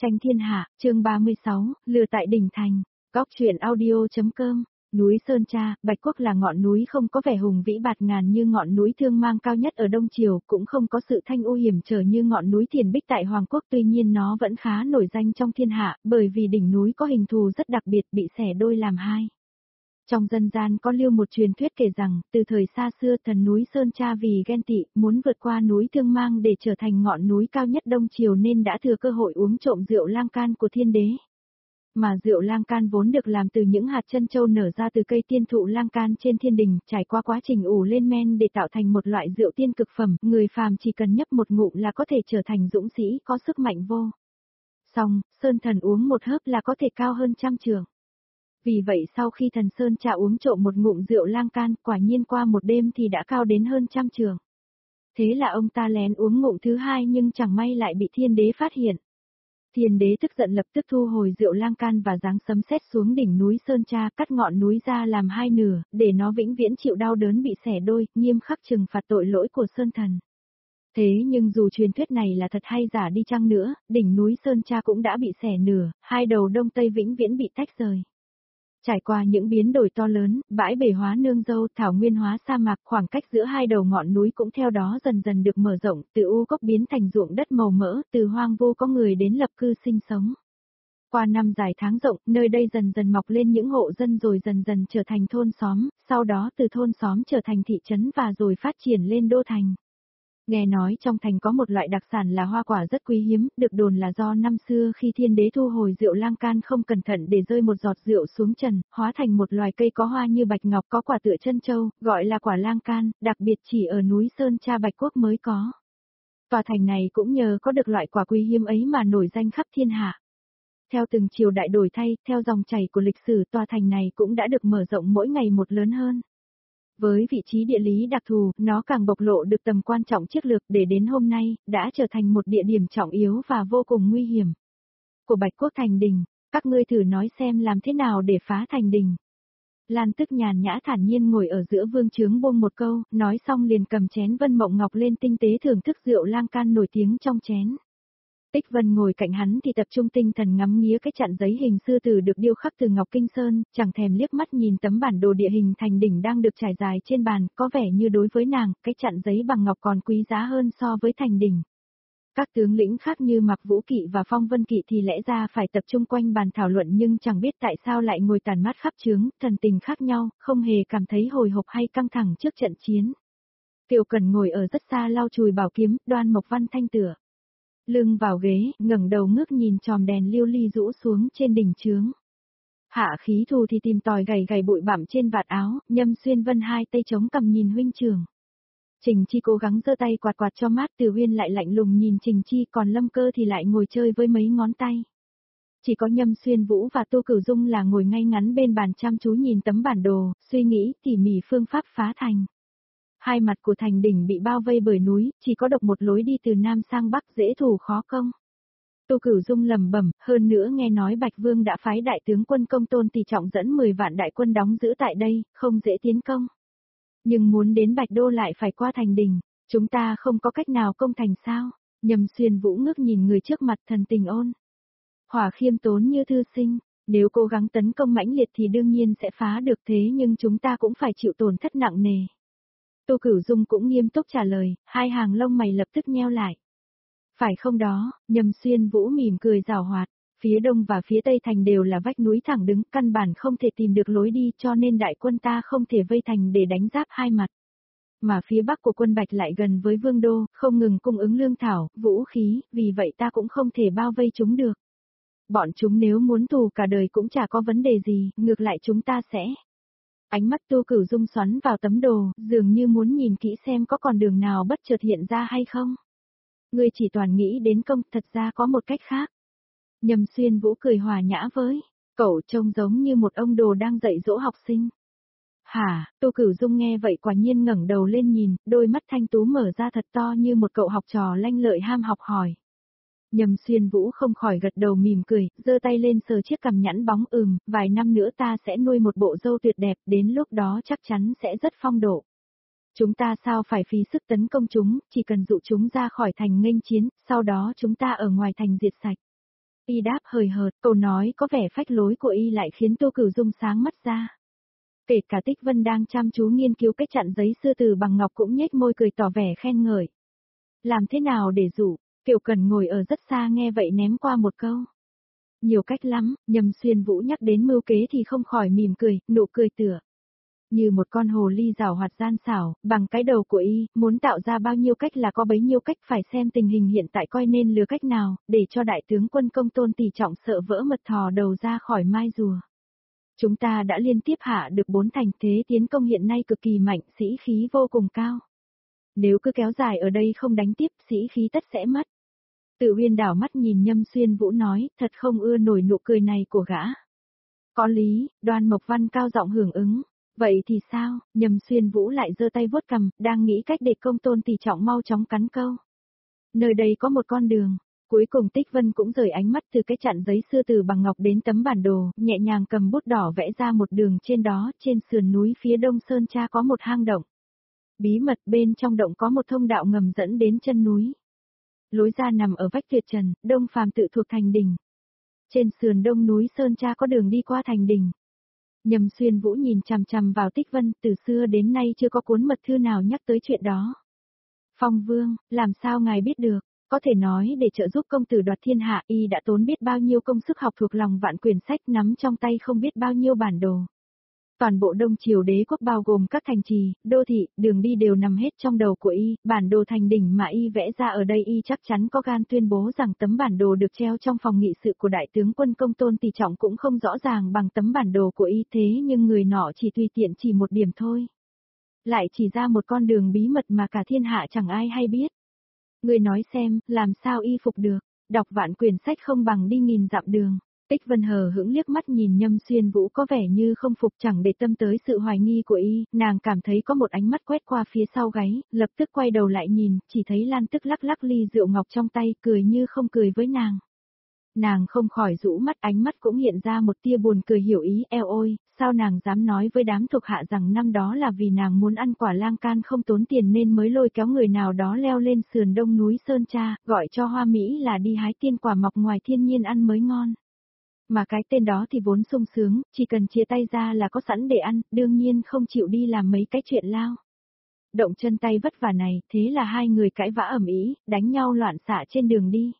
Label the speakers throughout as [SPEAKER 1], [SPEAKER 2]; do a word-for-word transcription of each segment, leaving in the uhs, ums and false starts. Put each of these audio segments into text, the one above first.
[SPEAKER 1] Tranh thiên hạ, chương ba mươi sáu, lừa tại đỉnh thành. Góc truyện audio.com. Núi Sơn Tra, Bạch Quốc là ngọn núi không có vẻ hùng vĩ bạt ngàn như ngọn núi Thương Mang cao nhất ở Đông Triều, cũng không có sự thanh u hiểm trở như ngọn núi Thiền Bích tại Hoàng Quốc, tuy nhiên nó vẫn khá nổi danh trong thiên hạ, bởi vì đỉnh núi có hình thù rất đặc biệt bị xẻ đôi làm hai. Trong dân gian có lưu một truyền thuyết kể rằng, từ thời xa xưa thần núi Sơn Tra vì ghen tị, muốn vượt qua núi Thương Mang để trở thành ngọn núi cao nhất Đông Triều nên đã thừa cơ hội uống trộm rượu lang can của thiên đế. Mà rượu lang can vốn được làm từ những hạt chân châu nở ra từ cây tiên thụ lang can trên thiên đình, trải qua quá trình ủ lên men để tạo thành một loại rượu tiên cực phẩm, người phàm chỉ cần nhấp một ngụm là có thể trở thành dũng sĩ có sức mạnh vô song, Sơn thần uống một hớp là có thể cao hơn trăm trường. Vì vậy sau khi thần Sơn Tra uống trộm một ngụm rượu lang can, quả nhiên qua một đêm thì đã cao đến hơn trăm trường. Thế là ông ta lén uống ngụm thứ hai nhưng chẳng may lại bị thiên đế phát hiện. Thiên đế tức giận lập tức thu hồi rượu lang can và giáng sấm sét xuống đỉnh núi Sơn Tra, cắt ngọn núi ra làm hai nửa, để nó vĩnh viễn chịu đau đớn bị xẻ đôi, nghiêm khắc trừng phạt tội lỗi của Sơn thần. Thế nhưng dù truyền thuyết này là thật hay giả đi chăng nữa, đỉnh núi Sơn Tra cũng đã bị xẻ nửa, hai đầu đông tây vĩnh viễn bị tách rời. Trải qua những biến đổi to lớn, bãi bể hóa nương dâu, thảo nguyên hóa sa mạc, khoảng cách giữa hai đầu ngọn núi cũng theo đó dần dần được mở rộng, từ u cốc biến thành ruộng đất màu mỡ, từ hoang vu có người đến lập cư sinh sống. Qua năm dài tháng rộng, nơi đây dần dần mọc lên những hộ dân rồi dần dần trở thành thôn xóm, sau đó từ thôn xóm trở thành thị trấn và rồi phát triển lên đô thành. Nghe nói trong thành có một loại đặc sản là hoa quả rất quý hiếm, được đồn là do năm xưa khi thiên đế thu hồi rượu lang can không cẩn thận để rơi một giọt rượu xuống trần, hóa thành một loài cây có hoa như bạch ngọc có quả tựa chân châu, gọi là quả lang can, đặc biệt chỉ ở núi Sơn Tra Bạch Quốc mới có. Tòa thành này cũng nhờ có được loại quả quý hiếm ấy mà nổi danh khắp thiên hạ. Theo từng triều đại đổi thay, theo dòng chảy của lịch sử, tòa thành này cũng đã được mở rộng mỗi ngày một lớn hơn. Với vị trí địa lý đặc thù, nó càng bộc lộ được tầm quan trọng chiến lược để đến hôm nay, đã trở thành một địa điểm trọng yếu và vô cùng nguy hiểm. Của Bạch Quốc thành đình, các ngươi thử nói xem làm thế nào để phá thành đình. Lan Tức nhàn nhã thản nhiên ngồi ở giữa vương trướng buông một câu, nói xong liền cầm chén Vân Mộng Ngọc lên tinh tế thưởng thức rượu lang can nổi tiếng trong chén. Tích Vân ngồi cạnh hắn thì tập trung tinh thần ngắm nghía cái chặn giấy hình sư tử được điêu khắc từ Ngọc Kinh Sơn, chẳng thèm liếc mắt nhìn tấm bản đồ địa hình thành đỉnh đang được trải dài trên bàn, có vẻ như đối với nàng, cái chặn giấy bằng ngọc còn quý giá hơn so với thành đỉnh. Các tướng lĩnh khác như Mạc Vũ Kỵ và Phong Vân Kỵ thì lẽ ra phải tập trung quanh bàn thảo luận nhưng chẳng biết tại sao lại ngồi tản mát khắp trướng, thần tình khác nhau, không hề cảm thấy hồi hộp hay căng thẳng trước trận chiến. Kiều Cẩn ngồi ở rất xa lau chùi bảo kiếm, Đoan Mộc Văn thanh tựa lưng vào ghế, ngẩng đầu ngước nhìn chòm đèn lưu ly rũ xuống trên đỉnh chướng. Hạ Khí Thù thì tìm tòi gầy gầy bụi bặm trên vạt áo, Nhâm Xuyên Vân hai tay chống cằm nhìn huynh trưởng. Trình Chi cố gắng giơ tay quạt quạt cho mát, Từ Huyên lại lạnh lùng nhìn Trình Chi, còn Lâm Cơ thì lại ngồi chơi với mấy ngón tay. Chỉ có Nhâm Xuyên Vũ và Tô Cửu Dung là ngồi ngay ngắn bên bàn chăm chú nhìn tấm bản đồ, suy nghĩ tỉ mỉ phương pháp phá thành. Hai mặt của thành đỉnh bị bao vây bởi núi, chỉ có độc một lối đi từ Nam sang Bắc dễ thủ khó công. Tô Cửu Dung lẩm bẩm, hơn nữa nghe nói Bạch Vương đã phái đại tướng quân Công Tôn Tỷ Trọng dẫn mười vạn đại quân đóng giữ tại đây, không dễ tiến công. Nhưng muốn đến Bạch Đô lại phải qua thành đỉnh, chúng ta không có cách nào công thành sao? Nhâm Xuyên Vũ ngước nhìn người trước mặt thần tình ôn. Hỏa khiêm tốn như thư sinh, nếu cố gắng tấn công mãnh liệt thì đương nhiên sẽ phá được thế nhưng chúng ta cũng phải chịu tổn thất nặng nề. Tô Cửu Dung cũng nghiêm túc trả lời, hai hàng lông mày lập tức nheo lại. Phải không đó, Nhâm Xuyên Vũ mỉm cười giảo hoạt, phía đông và phía tây thành đều là vách núi thẳng đứng, căn bản không thể tìm được lối đi cho nên đại quân ta không thể vây thành để đánh giáp hai mặt. Mà phía bắc của quân Bạch lại gần với Vương Đô, không ngừng cung ứng lương thảo, vũ khí, vì vậy ta cũng không thể bao vây chúng được. Bọn chúng nếu muốn tù cả đời cũng chả có vấn đề gì, ngược lại chúng ta sẽ... Ánh mắt Tô Cửu Dung xoắn vào tấm đồ, dường như muốn nhìn kỹ xem có còn đường nào bất chợt hiện ra hay không. Ngươi chỉ toàn nghĩ đến công, thật ra có một cách khác. Nhâm Xuyên Vũ cười hòa nhã với, cậu trông giống như một ông đồ đang dạy dỗ học sinh. Hả, Tô Cửu Dung nghe vậy quả nhiên ngẩng đầu lên nhìn, đôi mắt thanh tú mở ra thật to như một cậu học trò lanh lợi ham học hỏi. Nhâm Xuyên Vũ không khỏi gật đầu mỉm cười, giơ tay lên sờ chiếc cằm nhẵn bóng, ừm, vài năm nữa ta sẽ nuôi một bộ râu tuyệt đẹp, đến lúc đó chắc chắn sẽ rất phong độ. Chúng ta sao phải phí sức tấn công chúng, chỉ cần dụ chúng ra khỏi thành nghênh chiến, sau đó chúng ta ở ngoài thành diệt sạch. Y đáp hời hợt, câu nói có vẻ phách lối của Y lại khiến Tô Cửu Dung sáng mắt ra. Kể cả Tích Vân đang chăm chú nghiên cứu cái chặn giấy sư tử bằng ngọc cũng nhếch môi cười tỏ vẻ khen ngợi. Làm thế nào để dụ, Kiều Cần ngồi ở rất xa nghe vậy ném qua một câu. Nhiều cách lắm, Nhâm Xuyên Vũ nhắc đến mưu kế thì không khỏi mỉm cười, nụ cười tựa. Như một con hồ ly rào hoạt gian xảo, bằng cái đầu của Y, muốn tạo ra bao nhiêu cách là có bấy nhiêu cách, phải xem tình hình hiện tại coi nên lừa cách nào, để cho đại tướng quân Công Tôn tỷ trọng sợ vỡ mật thò đầu ra khỏi mai rùa. Chúng ta đã liên tiếp hạ được bốn thành, thế tiến công hiện nay cực kỳ mạnh, sĩ khí vô cùng cao. Nếu cứ kéo dài ở đây không đánh tiếp, sĩ khí tất sẽ mất. Tự Uyên đảo mắt nhìn Nhâm Xuyên Vũ nói, thật không ưa nổi nụ cười này của gã. Có lý, Đoan Mộc Văn cao giọng hưởng ứng. Vậy thì sao? Nhâm Xuyên Vũ lại giơ tay vuốt cằm, đang nghĩ cách để Công Tôn tỷ trọng mau chóng cắn câu. Nơi đây có một con đường. Cuối cùng Tích Vân cũng rời ánh mắt từ cái chặn giấy sư tử bằng ngọc đến tấm bản đồ, nhẹ nhàng cầm bút đỏ vẽ ra một đường trên đó, trên sườn núi phía đông Sơn Tra có một hang động. Bí mật bên trong động có một thông đạo ngầm dẫn đến chân núi. Lối ra nằm ở vách tuyệt trần, Đông Phàm tự thuộc thành đỉnh. Trên sườn đông núi Sơn Tra có đường đi qua thành đỉnh. Nhâm Xuyên Vũ nhìn chằm chằm vào Tích Vân, từ xưa đến nay chưa có cuốn mật thư nào nhắc tới chuyện đó. Phong Vương, làm sao ngài biết được? Có thể nói để trợ giúp công tử đoạt thiên hạ, Y đã tốn biết bao nhiêu công sức học thuộc lòng vạn quyển sách, nắm trong tay không biết bao nhiêu bản đồ. Toàn bộ Đông Triều đế quốc bao gồm các thành trì, đô thị, đường đi đều nằm hết trong đầu của Y, bản đồ thành đỉnh mà Y vẽ ra ở đây Y chắc chắn có gan tuyên bố rằng tấm bản đồ được treo trong phòng nghị sự của đại tướng quân Công Tôn tỷ trọng cũng không rõ ràng bằng tấm bản đồ của Y, thế nhưng người nọ chỉ tùy tiện chỉ một điểm thôi. Lại chỉ ra một con đường bí mật mà cả thiên hạ chẳng ai hay biết. Người nói xem, làm sao Y phục được, đọc vạn quyển sách không bằng đi nghìn dặm đường. Tích Vân hờ hững liếc mắt nhìn Nhâm Xuyên Vũ có vẻ như không phục, chẳng để tâm tới sự hoài nghi của Y, nàng cảm thấy có một ánh mắt quét qua phía sau gáy, lập tức quay đầu lại nhìn, chỉ thấy Lan Tức lắc lắc ly rượu ngọc trong tay, cười như không cười với nàng. Nàng không khỏi rũ mắt, ánh mắt cũng hiện ra một tia buồn cười hiểu ý, eo ôi, sao nàng dám nói với đám thuộc hạ rằng năm đó là vì nàng muốn ăn quả lang can không tốn tiền nên mới lôi kéo người nào đó leo lên sườn đông núi Sơn Tra, gọi cho hoa mỹ là đi hái tiên quả mọc ngoài thiên nhiên ăn mới ngon. Mà cái tên đó thì vốn sung sướng, chỉ cần chia tay ra là có sẵn để ăn, đương nhiên không chịu đi làm mấy cái chuyện lao động chân tay vất vả này, thế là hai người cãi vã ầm ĩ, đánh nhau loạn xạ trên đường đi.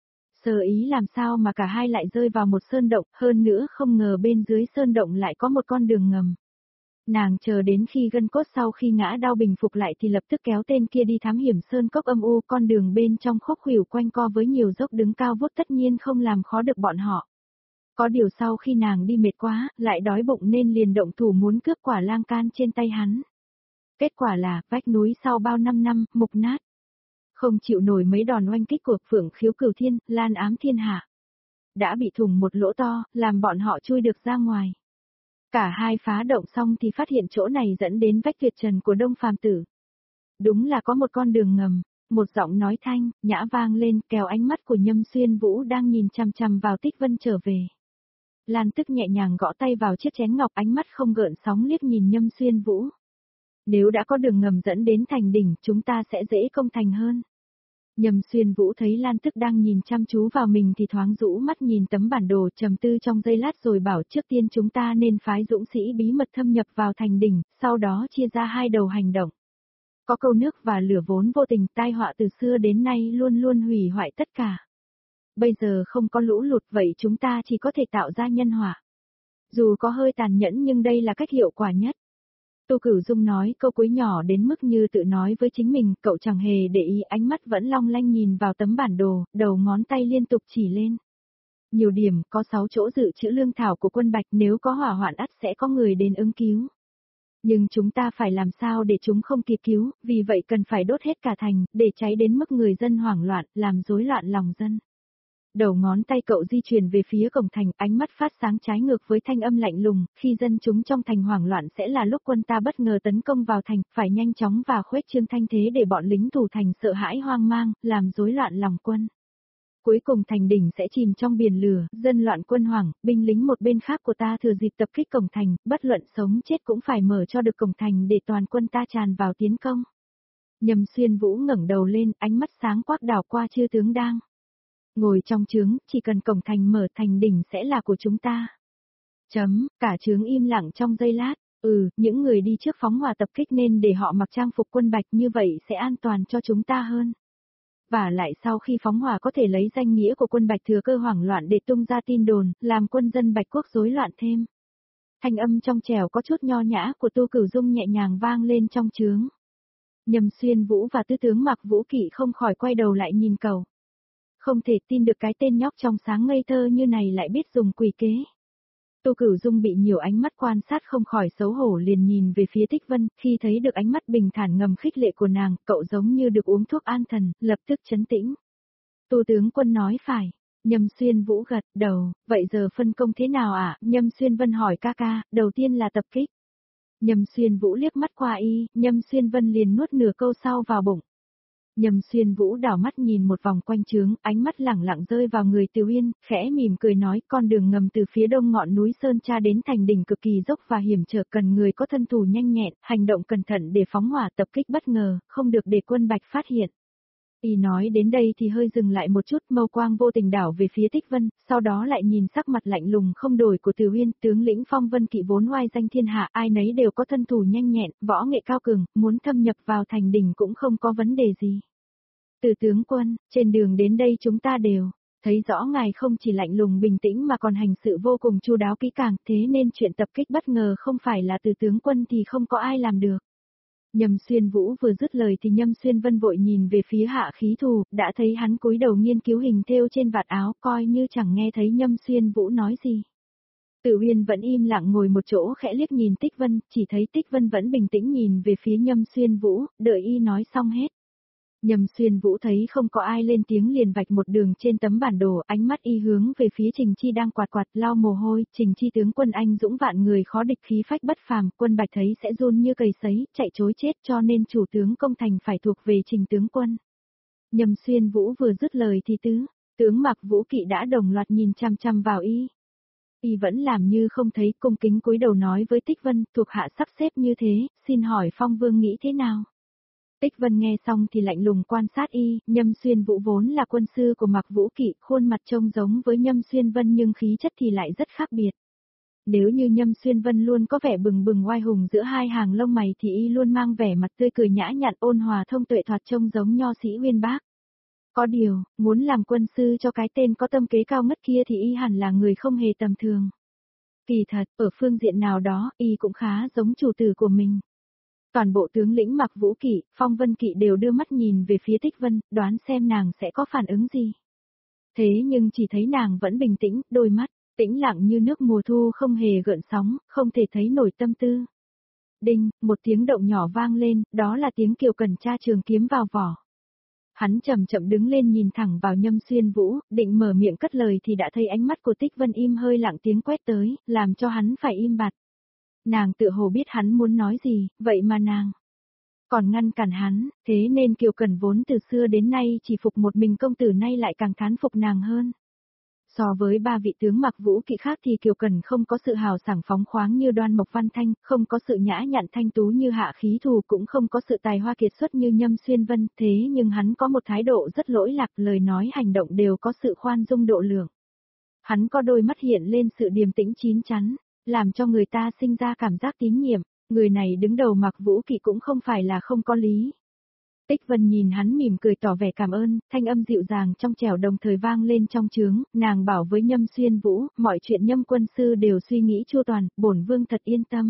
[SPEAKER 1] Sơ ý làm sao mà cả hai lại rơi vào một sơn động, hơn nữa không ngờ bên dưới sơn động lại có một con đường ngầm. Nàng chờ đến khi gân cốt sau khi ngã đau bình phục lại thì lập tức kéo tên kia đi thám hiểm sơn cốc âm u, con đường bên trong khúc khuỷu quanh co với nhiều dốc đứng cao vút tất nhiên không làm khó được bọn họ. Có điều sau khi nàng đi mệt quá, lại đói bụng nên liền động thủ muốn cướp quả lang can trên tay hắn. Kết quả là, vách núi sau bao năm năm, mục nát. Không chịu nổi mấy đòn oanh kích của Phượng Khiếu Cửu Thiên, Lan Ám Thiên Hạ. Đã bị thủng một lỗ to, làm bọn họ chui được ra ngoài. Cả hai phá động xong thì phát hiện chỗ này dẫn đến vách tuyệt trần của Đông Phàm Tử. Đúng là có một con đường ngầm. Một giọng nói thanh, nhã vang lên, kéo ánh mắt của Nhâm Xuyên Vũ đang nhìn chằm chằm vào Tích Vân trở về. Lan Tức nhẹ nhàng gõ tay vào chiếc chén ngọc, ánh mắt không gợn sóng liếc nhìn Nhâm Xuyên Vũ. Nếu đã có đường ngầm dẫn đến thành đỉnh, chúng ta sẽ dễ công thành hơn. Nhâm Xuyên Vũ thấy Lan Tức đang nhìn chăm chú vào mình thì thoáng rũ mắt nhìn tấm bản đồ, trầm tư trong giây lát rồi bảo trước tiên chúng ta nên phái dũng sĩ bí mật thâm nhập vào thành đỉnh, sau đó chia ra hai đầu hành động. Có câu nước và lửa vốn vô tình, tai họa từ xưa đến nay luôn luôn hủy hoại tất cả. Bây giờ không có lũ lụt vậy chúng ta chỉ có thể tạo ra nhân họa. Dù có hơi tàn nhẫn nhưng đây là cách hiệu quả nhất. Tô Cửu Dung nói câu cuối nhỏ đến mức như tự nói với chính mình, cậu chẳng hề để ý, ánh mắt vẫn long lanh nhìn vào tấm bản đồ, đầu ngón tay liên tục chỉ lên. Nhiều điểm, có sáu chỗ dự trữ lương thảo của quân Bạch, nếu có hỏa hoạn ắt sẽ có người đến ứng cứu. Nhưng chúng ta phải làm sao để chúng không kịp cứu, vì vậy cần phải đốt hết cả thành, để cháy đến mức người dân hoảng loạn, làm rối loạn lòng dân. Đầu ngón tay cậu di chuyển về phía cổng thành, ánh mắt phát sáng trái ngược với thanh âm lạnh lùng, khi dân chúng trong thành hoảng loạn sẽ là lúc quân ta bất ngờ tấn công vào thành, phải nhanh chóng và khuếch trương thanh thế để bọn lính thủ thành sợ hãi hoang mang, làm rối loạn lòng quân. Cuối cùng thành đỉnh sẽ chìm trong biển lửa, dân loạn quân hoảng, binh lính một bên khác của ta thừa dịp tập kích cổng thành, bất luận sống chết cũng phải mở cho được cổng thành để toàn quân ta tràn vào tiến công. Nhâm Xuyên Vũ ngẩng đầu lên, ánh mắt sáng quắc đảo qua chư tướng đang Ngồi trong trướng, chỉ cần cổng thành mở thành đỉnh sẽ là của chúng ta. Chấm, cả trướng im lặng trong giây lát. Ừ, những người đi trước phóng hỏa tập kích nên để họ mặc trang phục quân bạch như vậy sẽ an toàn cho chúng ta hơn. Và lại sau khi phóng hỏa có thể lấy danh nghĩa của quân bạch thừa cơ hoảng loạn để tung ra tin đồn, làm quân dân bạch quốc rối loạn thêm. Thanh âm trong trẻo có chút nho nhã của Tô Cửu Dung nhẹ nhàng vang lên trong trướng. Nhâm Xuyên Vũ và Tứ tướng Mặc Vũ Kỵ không khỏi quay đầu lại nhìn cậu. Không thể tin được cái tên nhóc trong sáng ngây thơ như này lại biết dùng quỷ kế. Tô Cửu Dung bị nhiều ánh mắt quan sát không khỏi xấu hổ liền nhìn về phía Tích Vân, khi thấy được ánh mắt bình thản ngầm khích lệ của nàng, cậu giống như được uống thuốc an thần, lập tức trấn tĩnh. Tô tướng quân nói phải. Nhâm Xuyên Vũ gật đầu, vậy giờ phân công thế nào ạ? À? Nhâm Xuyên Vân hỏi ca ca, đầu tiên là tập kích. Nhâm Xuyên Vũ liếc mắt qua y, Nhâm Xuyên Vân liền nuốt nửa câu sau vào bụng. Nhâm Xuyên Vũ đảo mắt nhìn một vòng quanh trướng, ánh mắt lẳng lặng rơi vào người Từ Uyên, khẽ mỉm cười nói, con đường ngầm từ phía đông ngọn núi Sơn Tra đến thành đỉnh cực kỳ dốc và hiểm trở, cần người có thân thủ nhanh nhẹn, hành động cẩn thận để phóng hỏa tập kích bất ngờ, không được để quân Bạch phát hiện. Y nói đến đây thì hơi dừng lại một chút, mâu quang vô tình đảo về phía Tích Vân, sau đó lại nhìn sắc mặt lạnh lùng không đổi của Từ Uyên, tướng lĩnh Phong Vân Kỵ vốn oai danh thiên hạ, ai nấy đều có thân thủ nhanh nhẹn, võ nghệ cao cường, muốn thâm nhập vào thành đỉnh cũng không có vấn đề gì. Từ tướng quân, trên đường đến đây chúng ta đều thấy rõ ngài không chỉ lạnh lùng bình tĩnh mà còn hành sự vô cùng chu đáo kỹ càng, thế nên chuyện tập kích bất ngờ không phải là từ tướng quân thì không có ai làm được. Nhâm Xuyên Vũ vừa dứt lời thì Nhâm Xuyên Vân vội nhìn về phía Hạ Khí Thù, đã thấy hắn cúi đầu nghiên cứu hình thêu trên vạt áo, coi như chẳng nghe thấy Nhâm Xuyên Vũ nói gì. Tử Uyên vẫn im lặng ngồi một chỗ khẽ liếc nhìn Tích Vân, chỉ thấy Tích Vân vẫn bình tĩnh nhìn về phía Nhâm Xuyên Vũ, đợi y nói xong hết. Nhâm Xuyên Vũ thấy không có ai lên tiếng liền vạch một đường trên tấm bản đồ, ánh mắt y hướng về phía Trình Chi đang quạt quạt lau mồ hôi, Trình Chi tướng quân anh dũng vạn người khó địch khí phách bất phàm, quân Bạch thấy sẽ run như cầy sấy, chạy trối chết cho nên chủ tướng công thành phải thuộc về Trình tướng quân. Nhâm Xuyên Vũ vừa dứt lời thì tứ tướng Mặc Vũ Kỵ đã đồng loạt nhìn chăm chăm vào y. Y vẫn làm như không thấy, cung kính cúi đầu nói với Tích Vân, thuộc hạ sắp xếp như thế, xin hỏi Phong Vương nghĩ thế nào? Tích Vân nghe xong thì lạnh lùng quan sát y, Nhâm Xuyên Vũ vốn là quân sư của Mặc Vũ Kỵ, khuôn mặt trông giống với Nhâm Xuyên Vân nhưng khí chất thì lại rất khác biệt. Nếu như Nhâm Xuyên Vân luôn có vẻ bừng bừng oai hùng giữa hai hàng lông mày thì y luôn mang vẻ mặt tươi cười nhã nhặn ôn hòa thông tuệ thoạt trông giống nho sĩ uyên bác. Có điều, muốn làm quân sư cho cái tên có tâm kế cao ngất kia thì y hẳn là người không hề tầm thường. Kỳ thật, ở phương diện nào đó, y cũng khá giống chủ tử của mình. Toàn bộ tướng lĩnh Mặc Vũ Kỵ, Phong Vân Kỵ đều đưa mắt nhìn về phía Tích Vân, đoán xem nàng sẽ có phản ứng gì. Thế nhưng chỉ thấy nàng vẫn bình tĩnh, đôi mắt, tĩnh lặng như nước mùa thu không hề gợn sóng, không thể thấy nổi tâm tư. Đinh, một tiếng động nhỏ vang lên, đó là tiếng Kiều Cẩn tra trường kiếm vào vỏ. Hắn chậm chậm đứng lên nhìn thẳng vào Nhâm Xuyên Vũ, định mở miệng cất lời thì đã thấy ánh mắt của Tích Vân im hơi lặng tiếng quét tới, làm cho hắn phải im bặt. Nàng tự hồ biết hắn muốn nói gì, vậy mà nàng còn ngăn cản hắn, thế nên Kiều Cẩn vốn từ xưa đến nay chỉ phục một mình công tử nay lại càng thán phục nàng hơn. So với ba vị tướng Mặc Vũ Kỵ khác thì Kiều Cẩn không có sự hào sảng phóng khoáng như Đoan Mộc Văn Thanh, không có sự nhã nhặn thanh tú như Hạ Khí Thù, cũng không có sự tài hoa kiệt xuất như Nhâm Xuyên Vân, thế nhưng hắn có một thái độ rất lỗi lạc, lời nói hành động đều có sự khoan dung độ lượng. Hắn có đôi mắt hiện lên sự điềm tĩnh chín chắn, làm cho người ta sinh ra cảm giác tín nhiệm, người này đứng đầu Mặc Vũ Kỵ cũng không phải là không có lý. Tích Vân nhìn hắn mỉm cười tỏ vẻ cảm ơn, thanh âm dịu dàng trong trẻo đồng thời vang lên trong trướng, nàng bảo với Nhâm Xuyên Vũ, mọi chuyện Nhâm quân sư đều suy nghĩ chu toàn, bổn vương thật yên tâm.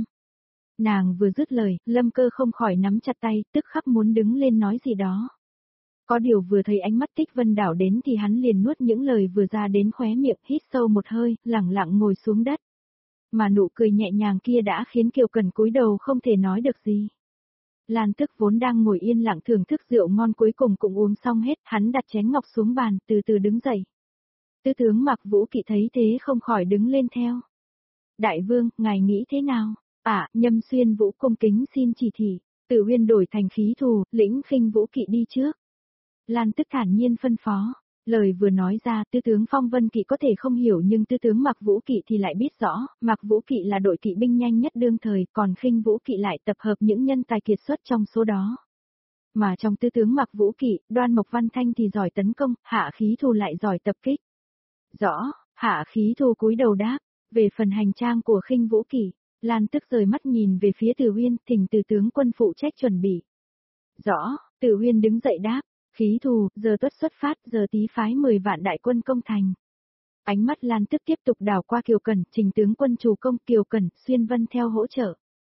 [SPEAKER 1] Nàng vừa dứt lời, Lâm Cơ không khỏi nắm chặt tay, tức khắc muốn đứng lên nói gì đó. Có điều vừa thấy ánh mắt Tích Vân đảo đến thì hắn liền nuốt những lời vừa ra đến khóe miệng, hít sâu một hơi, lẳng lặng ngồi xuống đất. Mà nụ cười nhẹ nhàng kia đã khiến Kiều Cẩn cúi đầu không thể nói được gì. Lan Tức vốn đang ngồi yên lặng thưởng thức rượu ngon cuối cùng cũng uống xong hết, hắn đặt chén ngọc xuống bàn, từ từ đứng dậy. Tứ tướng Mặc Vũ Kỵ thấy thế không khỏi đứng lên theo. Đại vương, ngài nghĩ thế nào? À, Nhâm Xuyên Vũ cung kính xin chỉ thị, Tử Uyên đổi thành Khí Thù, lĩnh Khinh Vũ Kỵ đi trước. Lan Tức thản nhiên phân phó. Lời vừa nói ra, tứ tướng Phong Vân Kỵ có thể không hiểu nhưng tứ tướng Mặc Vũ Kỵ thì lại biết rõ, Mặc Vũ Kỵ là đội kỵ binh nhanh nhất đương thời, còn Khinh Vũ Kỵ lại tập hợp những nhân tài kiệt xuất trong số đó. Mà trong tứ tướng Mặc Vũ Kỵ, Đoan Mộc Văn Thanh thì giỏi tấn công, Hạ Khí Thù lại giỏi tập kích. Rõ, Hạ Khí Thù cúi đầu đáp, về phần hành trang của Khinh Vũ Kỵ, Lan Tức rời mắt nhìn về phía Từ Uyên, thỉnh Từ tướng quân phụ trách chuẩn bị. Rõ, Từ Uyên đứng dậy đáp, Khí Thù, giờ tuất xuất phát, giờ tí phái mười vạn đại quân công thành. Ánh mắt Lan Tức tiếp tục đảo qua Kiều Cẩn, Trình tướng quân chủ công, Kiều Cẩn, Xuyên Vân theo hỗ trợ.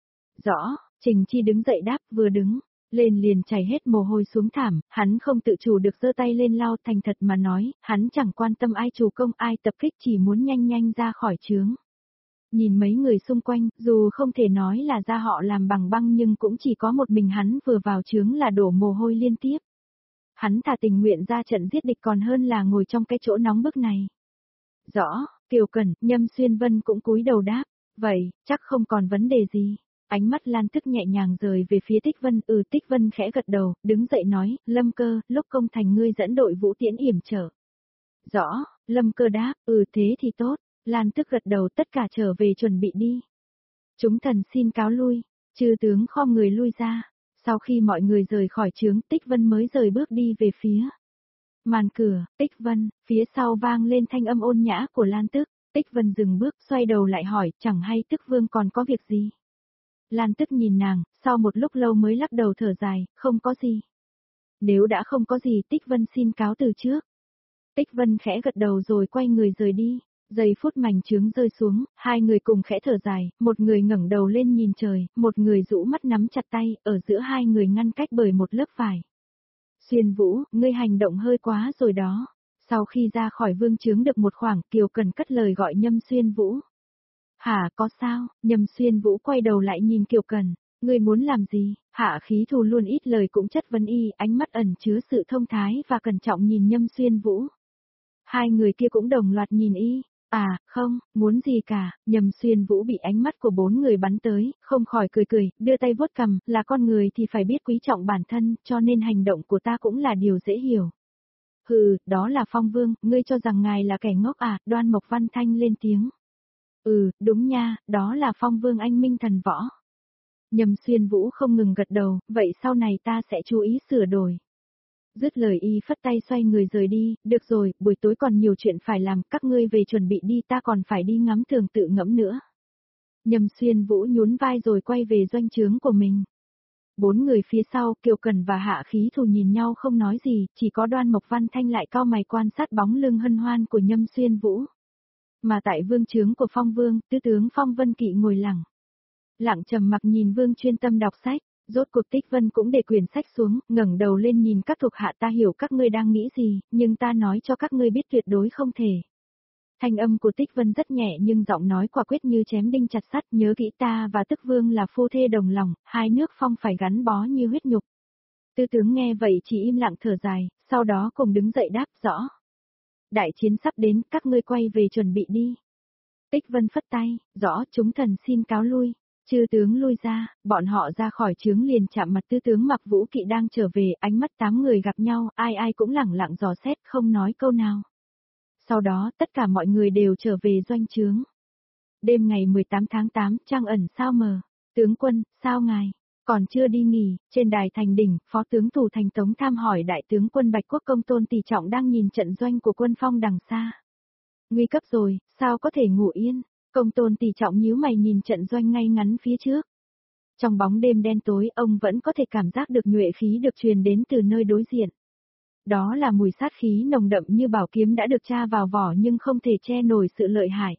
[SPEAKER 1] Rõ, Trình Chi đứng dậy đáp, vừa đứng lên liền chảy hết mồ hôi xuống thảm, hắn không tự chủ được giơ tay lên lao, thành thật mà nói, hắn chẳng quan tâm ai chủ công ai tập kích, chỉ muốn nhanh nhanh ra khỏi trướng. Nhìn mấy người xung quanh, dù không thể nói là da họ làm bằng băng nhưng cũng chỉ có một mình hắn vừa vào trướng là đổ mồ hôi liên tiếp. Hắn thà tình nguyện ra trận giết địch còn hơn là ngồi trong cái chỗ nóng bức này. Rõ, Kiều Cẩn, Nhâm Xuyên Vân cũng cúi đầu đáp, vậy, chắc không còn vấn đề gì. Ánh mắt Lan Tức nhẹ nhàng rời về phía Tích Vân, ừ Tích Vân khẽ gật đầu, đứng dậy nói, Lâm Cơ, lúc công thành ngươi dẫn đội vũ tiễn yểm trở. Rõ, Lâm Cơ đáp, ừ thế thì tốt, Lan Tức gật đầu, tất cả trở về chuẩn bị đi. Chúng thần xin cáo lui, chư tướng khom người lui ra, sau khi mọi người rời khỏi trướng, Tích Vân mới rời bước đi về phía màn cửa. Tích Vân, phía sau vang lên thanh âm ôn nhã của Lan Tức. Tích Vân dừng bước, xoay đầu lại hỏi, chẳng hay Tức Vương còn có việc gì? Lan Tức nhìn nàng, sau một lúc lâu mới lắc đầu thở dài, không có gì. Nếu đã không có gì, Tích Vân xin cáo từ trước. Tích Vân khẽ gật đầu rồi quay người rời đi. Giây phút mảnh trướng rơi xuống, hai người cùng khẽ thở dài, một người ngẩng đầu lên nhìn trời, một người rũ mắt nắm chặt tay, ở giữa hai người ngăn cách bởi một lớp vải. Xuyên Vũ, ngươi hành động hơi quá rồi đó. Sau khi ra khỏi vương trướng được một khoảng, Kiều Cần cất lời gọi Nhâm Xuyên Vũ. Hả, có sao? Nhâm Xuyên Vũ quay đầu lại nhìn Kiều Cần. Ngươi muốn làm gì? Hạ Khí Thù luôn ít lời cũng chất vấn y, ánh mắt ẩn chứa sự thông thái và cẩn trọng nhìn Nhâm Xuyên Vũ. Hai người kia cũng đồng loạt nhìn y. À, không, muốn gì cả, Nhâm Xuyên Vũ bị ánh mắt của bốn người bắn tới, không khỏi cười cười, đưa tay vuốt cằm, là con người thì phải biết quý trọng bản thân, cho nên hành động của ta cũng là điều dễ hiểu. Hừ, đó là Phong Vương, ngươi cho rằng ngài là kẻ ngốc à, Đoan Mộc Văn Thanh lên tiếng. Ừ, đúng nha, đó là Phong Vương anh minh thần võ. Nhâm Xuyên Vũ không ngừng gật đầu, vậy sau này ta sẽ chú ý sửa đổi. Dứt lời y phất tay xoay người rời đi, được rồi, buổi tối còn nhiều chuyện phải làm, các ngươi về chuẩn bị đi, ta còn phải đi ngắm tường tự ngẫm nữa. Nhâm Xuyên Vũ nhún vai rồi quay về doanh trướng của mình. Bốn người phía sau, Kiều Cần và Hạ Khí Thù nhìn nhau không nói gì, chỉ có Đoan Mộc Văn Thanh lại cau mày quan sát bóng lưng hân hoan của Nhâm Xuyên Vũ. Mà tại vương trướng của Phong Vương, tứ tướng Phong Vân Kỵ ngồi lặng. Lặng trầm mặc nhìn Vương chuyên tâm đọc sách. Rốt cuộc Tích Vân cũng để quyển sách xuống, ngẩng đầu lên nhìn các thuộc hạ, ta hiểu các ngươi đang nghĩ gì, nhưng ta nói cho các ngươi biết tuyệt đối không thể. Thanh âm của Tích Vân rất nhẹ nhưng giọng nói quả quyết như chém đinh chặt sắt, nhớ kỹ ta và Tức Vương là phu thê đồng lòng, hai nước Phong phải gắn bó như huyết nhục. Tư tướng nghe vậy chỉ im lặng thở dài, sau đó cùng đứng dậy đáp rõ. Đại chiến sắp đến, các ngươi quay về chuẩn bị đi. Tích Vân phất tay, rõ, chúng thần xin cáo lui. Chư tướng lui ra, bọn họ ra khỏi trướng liền chạm mặt tứ tướng Mặc Vũ Kỵ đang trở về, ánh mắt tám người gặp nhau, ai ai cũng lẳng lặng dò xét, không nói câu nào. Sau đó, tất cả mọi người đều trở về doanh trướng. Đêm ngày mười tám tháng tám, trăng ẩn sao mờ. Tướng quân, sao ngài? Còn chưa đi nghỉ, trên đài thành đỉnh, phó tướng Thủ Thành Tống tham hỏi đại tướng quân Bạch Quốc Công Tôn Tỷ Trọng đang nhìn trận doanh của quân Phong đằng xa. Nguy cấp rồi, sao có thể ngủ yên? Công Tôn Tỷ Trọng nhíu mày nhìn trận doanh ngay ngắn phía trước. Trong bóng đêm đen tối, ông vẫn có thể cảm giác được nhuệ khí được truyền đến từ nơi đối diện. Đó là mùi sát khí nồng đậm như bảo kiếm đã được tra vào vỏ nhưng không thể che nổi sự lợi hại.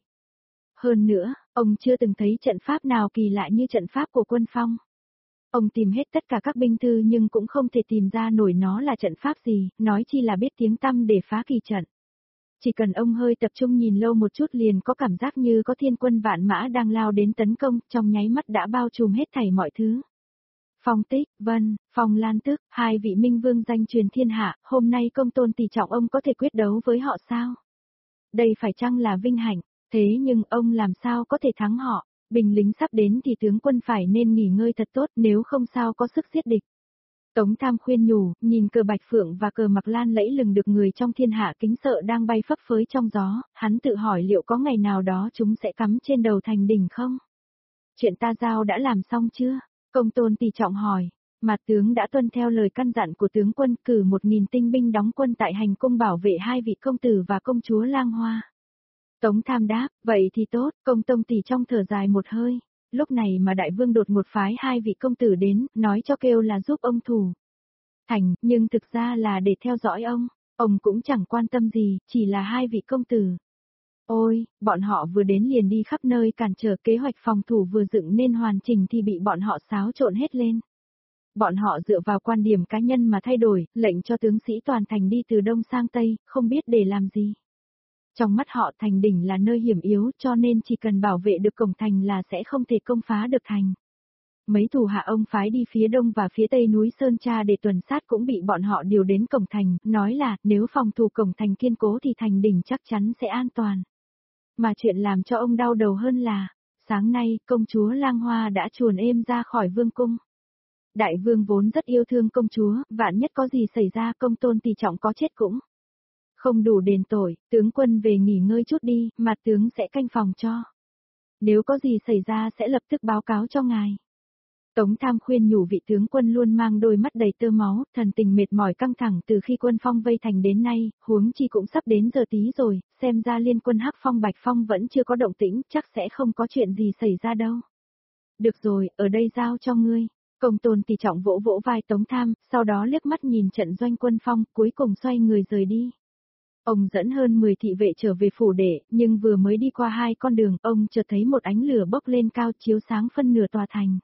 [SPEAKER 1] Hơn nữa, ông chưa từng thấy trận pháp nào kỳ lạ như trận pháp của quân Phong. Ông tìm hết tất cả các binh thư nhưng cũng không thể tìm ra nổi nó là trận pháp gì, nói chi là biết tiếng tăm để phá kỳ trận. Chỉ cần ông hơi tập trung nhìn lâu một chút liền có cảm giác như có thiên quân vạn mã đang lao đến tấn công, trong nháy mắt đã bao trùm hết thảy mọi thứ. Phong Tích, Vân, Phong Lan Tức, hai vị minh vương danh truyền thiên hạ, hôm nay Công Tôn Tỷ Trọng ông có thể quyết đấu với họ sao? Đây phải chăng là vinh hạnh, thế nhưng ông làm sao có thể thắng họ? Binh lính sắp đến thì tướng quân phải nên nghỉ ngơi thật tốt, nếu không sao có sức giết địch. Tống Tham khuyên nhủ, nhìn cờ Bạch Phượng và cờ Mặc Lan lẫy lừng được người trong thiên hạ kính sợ đang bay phấp phới trong gió, hắn tự hỏi liệu có ngày nào đó chúng sẽ cắm trên đầu thành đỉnh không? Chuyện ta giao đã làm xong chưa? Công Tôn Tỷ Trọng hỏi. Mạt tướng đã tuân theo lời căn dặn của tướng quân, cử một nghìn tinh binh đóng quân tại hành cung bảo vệ hai vị công tử và công chúa Lang Hoa. Tống Tham đáp, vậy thì tốt, công tông tỷ trong thở dài một hơi. Lúc này mà đại vương đột ngột phái hai vị công tử đến, nói cho kêu là giúp ông thủ thành, nhưng thực ra là để theo dõi ông. Ông cũng chẳng quan tâm gì, chỉ là hai vị công tử. Ôi, bọn họ vừa đến liền đi khắp nơi cản trở, kế hoạch phòng thủ vừa dựng nên hoàn chỉnh thì bị bọn họ xáo trộn hết lên. Bọn họ dựa vào quan điểm cá nhân mà thay đổi, lệnh cho tướng sĩ toàn thành đi từ đông sang tây, không biết để làm gì. Trong mắt họ thành đỉnh là nơi hiểm yếu, cho nên chỉ cần bảo vệ được cổng thành là sẽ không thể công phá được thành. Mấy thủ hạ ông phái đi phía đông và phía tây núi Sơn Tra để tuần sát cũng bị bọn họ điều đến cổng thành, nói là nếu phòng thủ cổng thành kiên cố thì thành đỉnh chắc chắn sẽ an toàn. Mà chuyện làm cho ông đau đầu hơn là, sáng nay công chúa Lang Hoa đã chuồn êm ra khỏi vương cung. Đại vương vốn rất yêu thương công chúa, vạn nhất có gì xảy ra công tôn tỷ trọng có chết cũng không đủ đền tội, tướng quân về nghỉ ngơi chút đi, mặt tướng sẽ canh phòng cho. Nếu có gì xảy ra sẽ lập tức báo cáo cho ngài. Tống Tham khuyên nhủ vị tướng quân luôn mang đôi mắt đầy tơ máu, thần tình mệt mỏi căng thẳng từ khi quân Phong vây thành đến nay, huống chi cũng sắp đến giờ tí rồi, xem ra liên quân Hắc Phong Bạch Phong vẫn chưa có động tĩnh, chắc sẽ không có chuyện gì xảy ra đâu. Được rồi, ở đây giao cho ngươi. Công tôn tỷ trọng vỗ vỗ vai Tống Tham, sau đó liếc mắt nhìn trận doanh quân Phong, cuối cùng xoay người rời đi. Ông dẫn hơn mười thị vệ trở về phủ đệ, nhưng vừa mới đi qua hai con đường, ông chợt thấy một ánh lửa bốc lên cao chiếu sáng phân nửa tòa thành.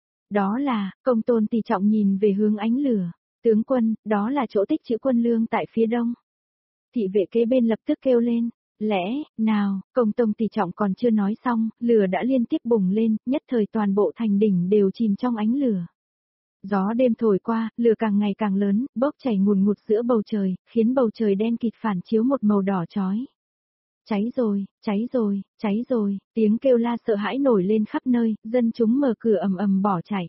[SPEAKER 1] Đó là, công tôn tỷ trọng nhìn về hướng ánh lửa. Tướng quân, đó là chỗ tích trữ quân lương tại phía đông. Thị vệ kế bên lập tức kêu lên. Lẽ, nào, công tôn tỷ trọng còn chưa nói xong, lửa đã liên tiếp bùng lên, nhất thời toàn bộ thành đỉnh đều chìm trong ánh lửa. Gió đêm thổi qua, lửa càng ngày càng lớn, bốc chảy ngùn ngụt giữa bầu trời, khiến bầu trời đen kịt phản chiếu một màu đỏ chói. Cháy rồi, cháy rồi, cháy rồi, tiếng kêu la sợ hãi nổi lên khắp nơi, dân chúng mở cửa ầm ầm bỏ chạy.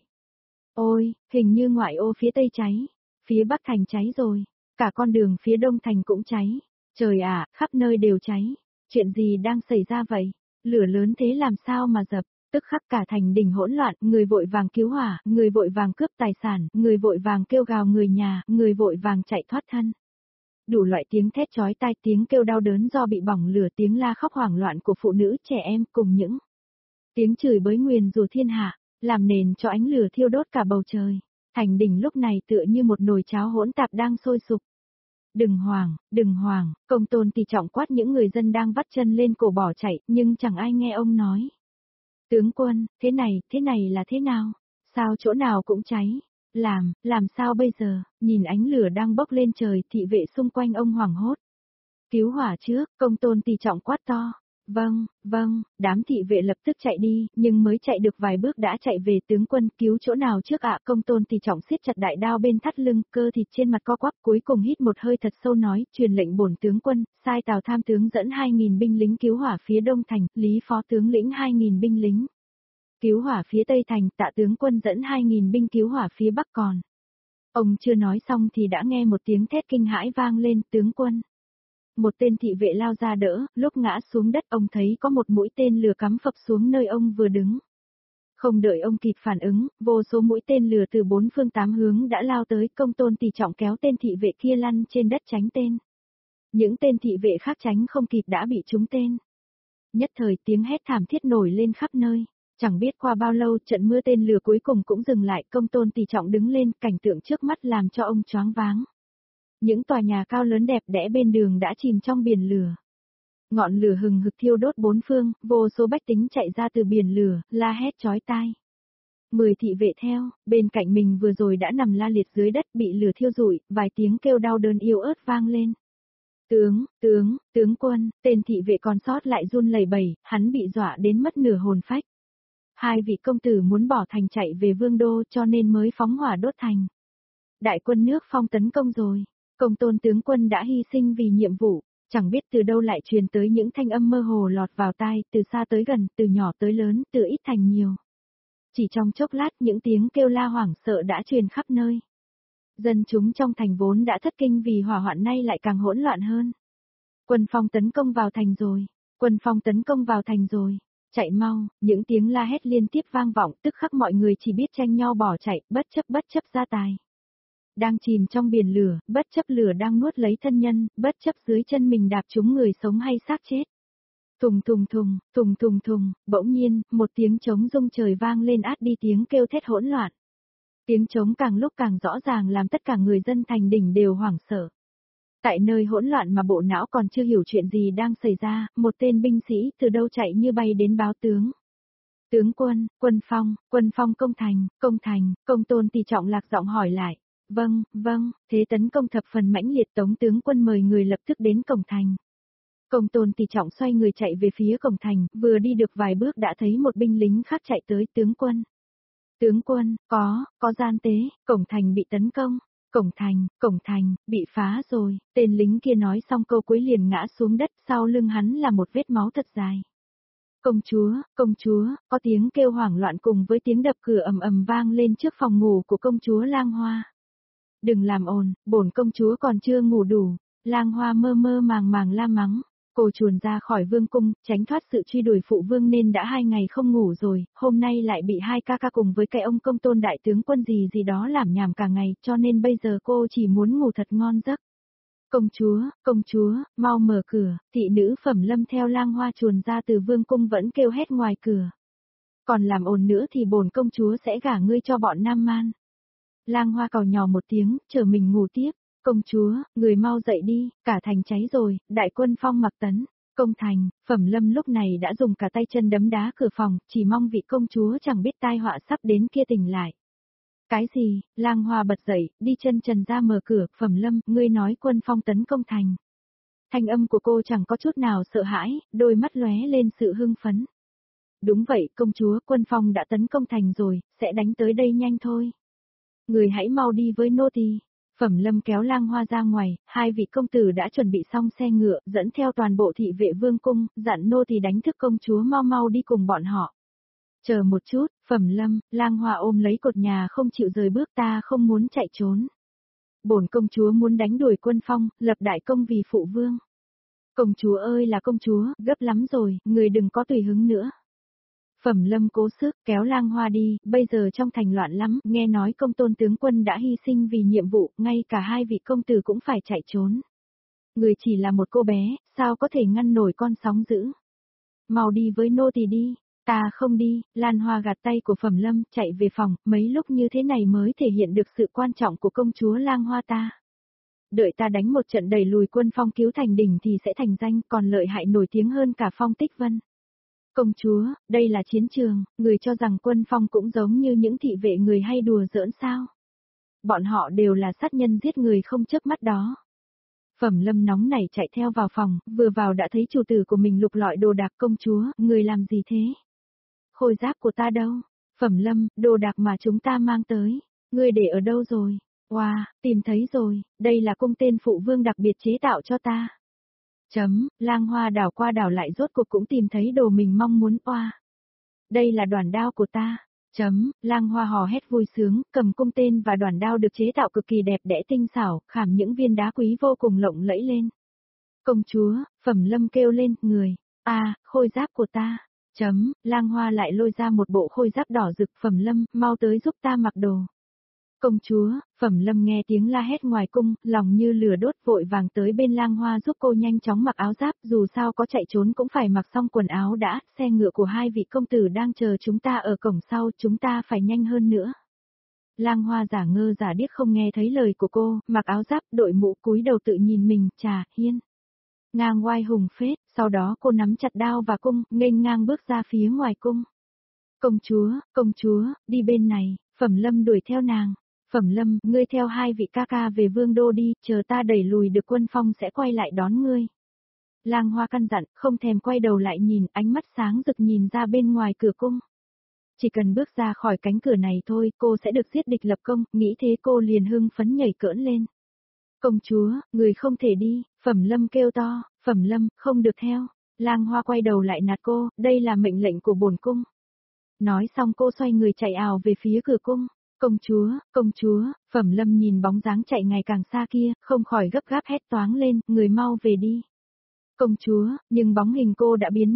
[SPEAKER 1] Ôi, hình như ngoại ô phía tây cháy, phía bắc thành cháy rồi, cả con đường phía đông thành cũng cháy. Trời ạ, khắp nơi đều cháy, chuyện gì đang xảy ra vậy? Lửa lớn thế làm sao mà dập? Tức khắc cả thành đỉnh hỗn loạn, người vội vàng cứu hỏa, người vội vàng cướp tài sản, người vội vàng kêu gào người nhà, người vội vàng chạy thoát thân. Đủ loại tiếng thét chói tai, tiếng kêu đau đớn do bị bỏng lửa, tiếng la khóc hoảng loạn của phụ nữ trẻ em cùng những tiếng chửi bới nguyền rủa thiên hạ, làm nền cho ánh lửa thiêu đốt cả bầu trời. Thành đỉnh lúc này tựa như một nồi cháo hỗn tạp đang sôi sục. Đừng hoảng, đừng hoảng, công tôn tỷ trọng quát những người dân đang vắt chân lên cổ bỏ chạy, nhưng chẳng ai nghe ông nói. Tướng quân, thế này, thế này là thế nào? Sao chỗ nào cũng cháy? Làm, làm sao bây giờ? Nhìn ánh lửa đang bốc lên trời, thị vệ xung quanh ông hoảng hốt. Cứu hỏa trước, công tôn tỷ trọng quát to. Vâng, vâng, đám thị vệ lập tức chạy đi, nhưng mới chạy được vài bước đã chạy về. Tướng quân, cứu chỗ nào trước ạ? Công tôn tỷ trọng siết chặt đại đao bên thắt lưng, cơ thịt trên mặt co quắp, cuối cùng hít một hơi thật sâu nói, truyền lệnh bổn tướng quân, sai Tào Tham tướng dẫn hai nghìn binh lính cứu hỏa phía đông thành, Lý phó tướng lĩnh hai nghìn binh lính cứu hỏa phía tây thành, Tạ tướng quân dẫn hai nghìn binh cứu hỏa phía bắc còn. Ông chưa nói xong thì đã nghe một tiếng thét kinh hãi vang lên, tướng quân. Một tên thị vệ lao ra đỡ, lúc ngã xuống đất ông thấy có một mũi tên lửa cắm phập xuống nơi ông vừa đứng. Không đợi ông kịp phản ứng, vô số mũi tên lửa từ bốn phương tám hướng đã lao tới, công tôn tỷ trọng kéo tên thị vệ kia lăn trên đất tránh tên. Những tên thị vệ khác tránh không kịp đã bị trúng tên. Nhất thời tiếng hét thảm thiết nổi lên khắp nơi. Chẳng biết qua bao lâu trận mưa tên lửa cuối cùng cũng dừng lại, công tôn tỷ trọng đứng lên, cảnh tượng trước mắt làm cho ông choáng váng. Những tòa nhà cao lớn đẹp đẽ bên đường đã chìm trong biển lửa. Ngọn lửa hừng hực thiêu đốt bốn phương, vô số bách tính chạy ra từ biển lửa, la hét chói tai. Mười thị vệ theo, bên cạnh mình vừa rồi đã nằm la liệt dưới đất bị lửa thiêu rụi, vài tiếng kêu đau đớn yếu ớt vang lên. Tướng, tướng, tướng quân, tên thị vệ còn sót lại run lẩy bẩy, hắn bị dọa đến mất nửa hồn phách. Hai vị công tử muốn bỏ thành chạy về vương đô cho nên mới phóng hỏa đốt thành. Đại quân nước Phong tấn công rồi, công tôn tướng quân đã hy sinh vì nhiệm vụ, chẳng biết từ đâu lại truyền tới những thanh âm mơ hồ lọt vào tai, từ xa tới gần, từ nhỏ tới lớn, từ ít thành nhiều. Chỉ trong chốc lát những tiếng kêu la hoảng sợ đã truyền khắp nơi. Dân chúng trong thành vốn đã thất kinh vì hỏa hoạn nay lại càng hỗn loạn hơn. Quân Phong tấn công vào thành rồi, quân Phong tấn công vào thành rồi. Chạy mau, những tiếng la hét liên tiếp vang vọng, tức khắc mọi người chỉ biết tranh nhau bỏ chạy, bất chấp bất chấp ra tài. Đang chìm trong biển lửa, bất chấp lửa đang nuốt lấy thân nhân, bất chấp dưới chân mình đạp trúng người sống hay xác chết. Thùng thùng thùng, thùng thùng thùng, bỗng nhiên, một tiếng trống rung trời vang lên át đi tiếng kêu thét hỗn loạn. Tiếng trống càng lúc càng rõ ràng làm tất cả người dân thành đỉnh đều hoảng sợ. Tại nơi hỗn loạn mà bộ não còn chưa hiểu chuyện gì đang xảy ra, một tên binh sĩ từ đâu chạy như bay đến báo tướng. Tướng quân, quân phong, quân phong công thành, công thành, công tôn tỷ trọng lạc giọng hỏi lại. Vâng, vâng, thế tấn công thập phần mãnh liệt Tống tướng quân mời người lập tức đến cổng thành. Công tôn tỷ trọng xoay người chạy về phía cổng thành, vừa đi được vài bước đã thấy một binh lính khác chạy tới tướng quân. Tướng quân, có, có gian tế, cổng thành bị tấn công. Cổng thành, cổng thành, bị phá rồi, tên lính kia nói xong câu cuối liền ngã xuống đất, sau lưng hắn là một vết máu thật dài. Công chúa, công chúa, có tiếng kêu hoảng loạn cùng với tiếng đập cửa ầm ầm vang lên trước phòng ngủ của công chúa Lang Hoa. Đừng làm ồn, bổn công chúa còn chưa ngủ đủ, Lang Hoa mơ mơ màng màng la mắng. Cô chuồn ra khỏi vương cung, tránh thoát sự truy đuổi phụ vương nên đã hai ngày không ngủ rồi, hôm nay lại bị hai ca ca cùng với cái ông công tôn đại tướng quân gì gì đó làm nhảm cả ngày, cho nên bây giờ cô chỉ muốn ngủ thật ngon giấc. Công chúa, công chúa, mau mở cửa, thị nữ Phẩm Lâm theo Lang Hoa chuồn ra từ vương cung vẫn kêu hét ngoài cửa. Còn làm ồn nữa thì bổn công chúa sẽ gả ngươi cho bọn Nam Man. Lang Hoa càu nhò một tiếng, chờ mình ngủ tiếp. Công chúa, người mau dậy đi, cả thành cháy rồi, đại quân phong mặc tấn, công thành, Phẩm Lâm lúc này đã dùng cả tay chân đấm đá cửa phòng, chỉ mong vị công chúa chẳng biết tai họa sắp đến kia tỉnh lại. Cái gì, Lang Hoa bật dậy, đi chân trần ra mở cửa, Phẩm Lâm, ngươi nói quân phong tấn công thành. Thanh âm của cô chẳng có chút nào sợ hãi, đôi mắt lóe lên sự hưng phấn. Đúng vậy, công chúa, quân phong đã tấn công thành rồi, sẽ đánh tới đây nhanh thôi. Người hãy mau đi với nô tỳ. Phẩm Lâm kéo Lang Hoa ra ngoài, hai vị công tử đã chuẩn bị xong xe ngựa, dẫn theo toàn bộ thị vệ vương cung, dặn nô tỳ đánh thức công chúa mau mau đi cùng bọn họ. Chờ một chút, Phẩm Lâm, Lang Hoa ôm lấy cột nhà không chịu rời bước, ta không muốn chạy trốn. Bổn công chúa muốn đánh đuổi quân phong, lập đại công vì phụ vương. Công chúa ơi là công chúa, gấp lắm rồi, người đừng có tùy hứng nữa. Phẩm Lâm cố sức kéo Lang Hoa đi, bây giờ trong thành loạn lắm, nghe nói công tôn tướng quân đã hy sinh vì nhiệm vụ, ngay cả hai vị công tử cũng phải chạy trốn. Người chỉ là một cô bé, sao có thể ngăn nổi con sóng dữ. Mau đi với nô tỳ đi, ta không đi, Lan Hoa gạt tay của Phẩm Lâm, chạy về phòng, mấy lúc như thế này mới thể hiện được sự quan trọng của công chúa Lang Hoa ta. Đợi ta đánh một trận đẩy lùi quân phong cứu thành đỉnh thì sẽ thành danh, còn lợi hại nổi tiếng hơn cả Phong Tích Vân. Công chúa, đây là chiến trường, người cho rằng quân phong cũng giống như những thị vệ người hay đùa giỡn sao. Bọn họ đều là sát nhân giết người không chớp mắt đó. Phẩm Lâm nóng nảy chạy theo vào phòng, vừa vào đã thấy chủ tử của mình lục lọi đồ đạc. Công chúa, người làm gì thế? Khôi giáp của ta đâu? Phẩm Lâm, đồ đạc mà chúng ta mang tới, ngươi để ở đâu rồi? Wow, tìm thấy rồi, đây là cung tên phụ vương đặc biệt chế tạo cho ta. Chấm, Lang Hoa đảo qua đảo lại rốt cuộc cũng tìm thấy đồ mình mong muốn. Oa. Đây là đoản đao của ta. Chấm, Lang Hoa hò hét vui sướng, cầm cung tên và đoản đao được chế tạo cực kỳ đẹp đẽ tinh xảo, khảm những viên đá quý vô cùng lộng lẫy lên. Công chúa, Phẩm Lâm kêu lên, người, a, à, khôi giáp của ta. Chấm, Lang Hoa lại lôi ra một bộ khôi giáp đỏ rực. Phẩm Lâm, mau tới giúp ta mặc đồ. Công chúa, Phẩm Lâm nghe tiếng la hét ngoài cung, lòng như lửa đốt vội vàng tới bên Lang Hoa giúp cô nhanh chóng mặc áo giáp, dù sao có chạy trốn cũng phải mặc xong quần áo đã, xe ngựa của hai vị công tử đang chờ chúng ta ở cổng sau, chúng ta phải nhanh hơn nữa. Lang Hoa giả ngơ giả điếc không nghe thấy lời của cô, mặc áo giáp, đội mũ cúi đầu tự nhìn mình, trà, hiên. Ngang oai hùng phết, sau đó cô nắm chặt đao và cung, nghênh ngang bước ra phía ngoài cung. Công chúa, công chúa, đi bên này, Phẩm Lâm đuổi theo nàng. Phẩm Lâm, ngươi theo hai vị ca ca về vương đô đi, chờ ta đẩy lùi được quân phong sẽ quay lại đón ngươi. Lang Hoa căn dặn, không thèm quay đầu lại nhìn, ánh mắt sáng rực nhìn ra bên ngoài cửa cung. Chỉ cần bước ra khỏi cánh cửa này thôi, cô sẽ được giết địch lập công, nghĩ thế cô liền hưng phấn nhảy cỡn lên. Công chúa, người không thể đi, Phẩm Lâm kêu to, Phẩm Lâm, không được theo. Lang Hoa quay đầu lại nạt cô, đây là mệnh lệnh của bổn cung. Nói xong cô xoay người chạy ào về phía cửa cung. Công chúa, công chúa, Phẩm Lâm nhìn bóng dáng chạy ngày càng xa kia, không khỏi gấp gáp hét toáng lên, người mau về đi. Công chúa, nhưng bóng hình cô đã biến mất,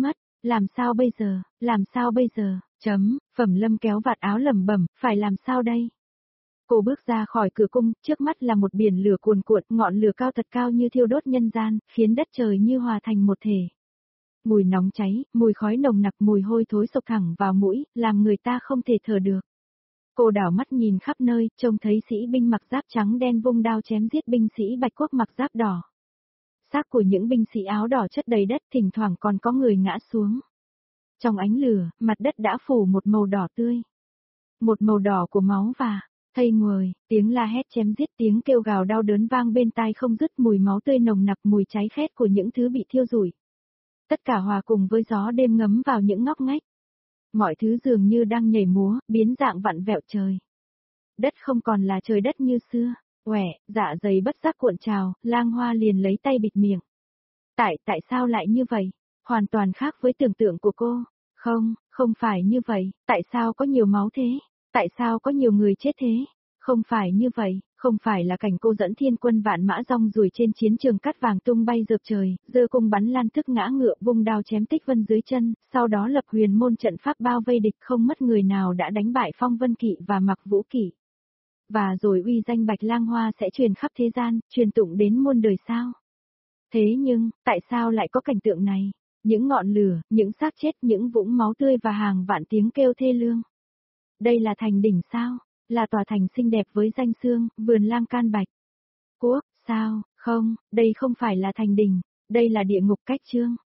[SPEAKER 1] làm sao bây giờ, làm sao bây giờ, chấm, Phẩm Lâm kéo vạt áo lẩm bẩm, phải làm sao đây? Cô bước ra khỏi cửa cung, trước mắt là một biển lửa cuồn cuộn, ngọn lửa cao thật cao như thiêu đốt nhân gian, khiến đất trời như hòa thành một thể. Mùi nóng cháy, mùi khói nồng nặc, mùi hôi thối sộc thẳng vào mũi, làm người ta không thể thở được. Cô đảo mắt nhìn khắp nơi, trông thấy sĩ binh mặc giáp trắng đen vung đao chém giết binh sĩ Bạch Quốc mặc giáp đỏ. Xác của những binh sĩ áo đỏ chất đầy đất, thỉnh thoảng còn có người ngã xuống. Trong ánh lửa, mặt đất đã phủ một màu đỏ tươi. Một màu đỏ của máu và thây nguồi, tiếng la hét chém giết, tiếng kêu gào đau đớn vang bên tai không dứt, mùi máu tươi nồng nặc, mùi cháy khét của những thứ bị thiêu rụi. Tất cả hòa cùng với gió đêm ngấm vào những ngóc ngách. Mọi thứ dường như đang nhảy múa, biến dạng vặn vẹo trời. Đất không còn là trời đất như xưa. Uể, dạ dày bất giác cuộn trào, Lang Hoa liền lấy tay bịt miệng. Tại, tại sao lại như vậy? Hoàn toàn khác với tưởng tượng của cô. Không, không phải như vậy, tại sao có nhiều máu thế? Tại sao có nhiều người chết thế? Không phải như vậy, không phải là cảnh cô dẫn thiên quân vạn mã rong ruổi trên chiến trường cát vàng tung bay dợp trời, giơ cung bắn lan thức ngã ngựa vung đao chém Tích Vân dưới chân, sau đó lập huyền môn trận pháp bao vây địch, không mất người nào đã đánh bại Phong Vân Kỵ và Mặc Vũ Kỵ. Và rồi uy danh Bạch Lang Hoa sẽ truyền khắp thế gian, truyền tụng đến muôn đời sao? Thế nhưng, tại sao lại có cảnh tượng này? Những ngọn lửa, những xác chết, những vũng máu tươi và hàng vạn tiếng kêu thê lương. Đây là thành đỉnh sao? Là tòa thành xinh đẹp với danh xương, vườn lang can Bạch Quốc, sao? Không, đây không phải là thành đỉnh, đây là địa ngục cách chương.